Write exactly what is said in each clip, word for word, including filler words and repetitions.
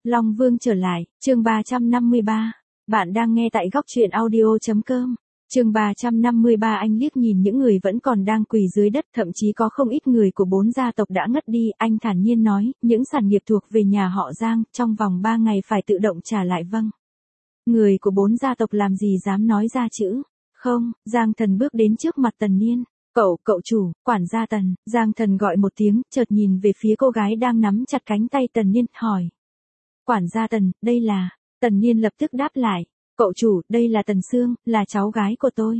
Long Vương trở lại, chương ba trăm năm mươi ba. Bạn đang nghe tại góc truyện audio chấm com. Chương ba trăm năm mươi ba. Anh liếc nhìn những người vẫn còn đang quỳ dưới đất, thậm chí có không ít người của bốn gia tộc đã ngất đi, anh thản nhiên nói, những sản nghiệp thuộc về nhà họ Giang, trong vòng ba ngày phải tự động trả lại. Vâng. Người của bốn gia tộc làm gì dám nói ra chữ không. Giang Thần bước đến trước mặt Tần Niên. Cậu, cậu chủ, quản gia Tần. Giang Thần gọi một tiếng, chợt nhìn về phía cô gái đang nắm chặt cánh tay Tần Niên, hỏi. Quản gia Tần, đây là... Tần Niên lập tức đáp lại. Cậu chủ, đây là Tần Sương, là cháu gái của tôi.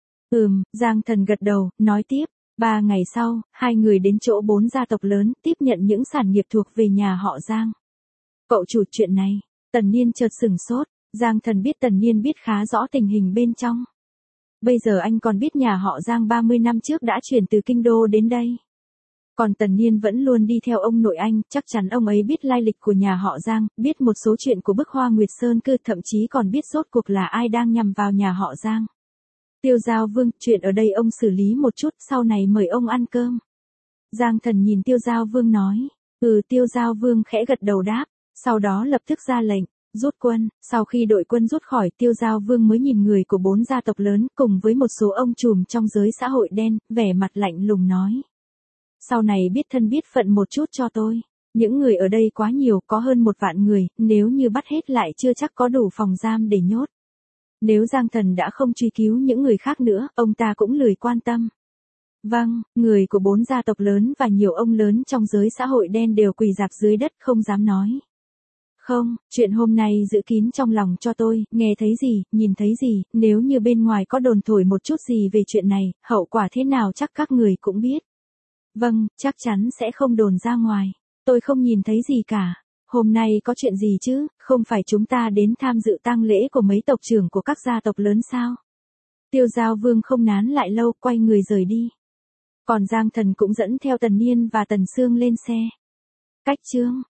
Ừm, Giang Thần gật đầu, nói tiếp. Ba ngày sau, hai người đến chỗ bốn gia tộc lớn, tiếp nhận những sản nghiệp thuộc về nhà họ Giang. Cậu chủ, chuyện này. Tần Niên chợt sửng sốt. Giang Thần biết Tần Niên biết khá rõ tình hình bên trong. Bây giờ anh còn biết nhà họ Giang ba mươi năm trước đã chuyển từ Kinh Đô đến đây. Còn Tần Niên vẫn luôn đi theo ông nội anh, chắc chắn ông ấy biết lai lịch của nhà họ Giang, biết một số chuyện của bức Hoa Nguyệt Sơn Cư, thậm chí còn biết rốt cuộc là ai đang nhằm vào nhà họ Giang. Tiêu Giao Vương, chuyện ở đây ông xử lý một chút, sau này mời ông ăn cơm. Giang Thần nhìn Tiêu Giao Vương nói. Ừ. Tiêu Giao Vương khẽ gật đầu đáp, sau đó lập tức ra lệnh. Rút quân. Sau khi đội quân rút khỏi, Tiêu Giao Vương mới nhìn người của bốn gia tộc lớn, cùng với một số ông trùm trong giới xã hội đen, vẻ mặt lạnh lùng nói. Sau này biết thân biết phận một chút cho tôi. Những người ở đây quá nhiều, có hơn một vạn người, nếu như bắt hết lại chưa chắc có đủ phòng giam để nhốt. Nếu Giang Thần đã không truy cứu những người khác nữa, ông ta cũng lười quan tâm. Vâng, người của bốn gia tộc lớn và nhiều ông lớn trong giới xã hội đen đều quỳ rạp dưới đất, không dám nói. Không, chuyện hôm nay giữ kín trong lòng cho tôi, nghe thấy gì, nhìn thấy gì, nếu như bên ngoài có đồn thổi một chút gì về chuyện này, hậu quả thế nào chắc các người cũng biết. Vâng, chắc chắn sẽ không đồn ra ngoài. Tôi không nhìn thấy gì cả. Hôm nay có chuyện gì chứ, không phải chúng ta đến tham dự tang lễ của mấy tộc trưởng của các gia tộc lớn sao? Tiêu Giao Vương không nán lại lâu, quay người rời đi. Còn Giang Thần cũng dẫn theo Tần Niên và Tần Sương lên xe. Cách chương.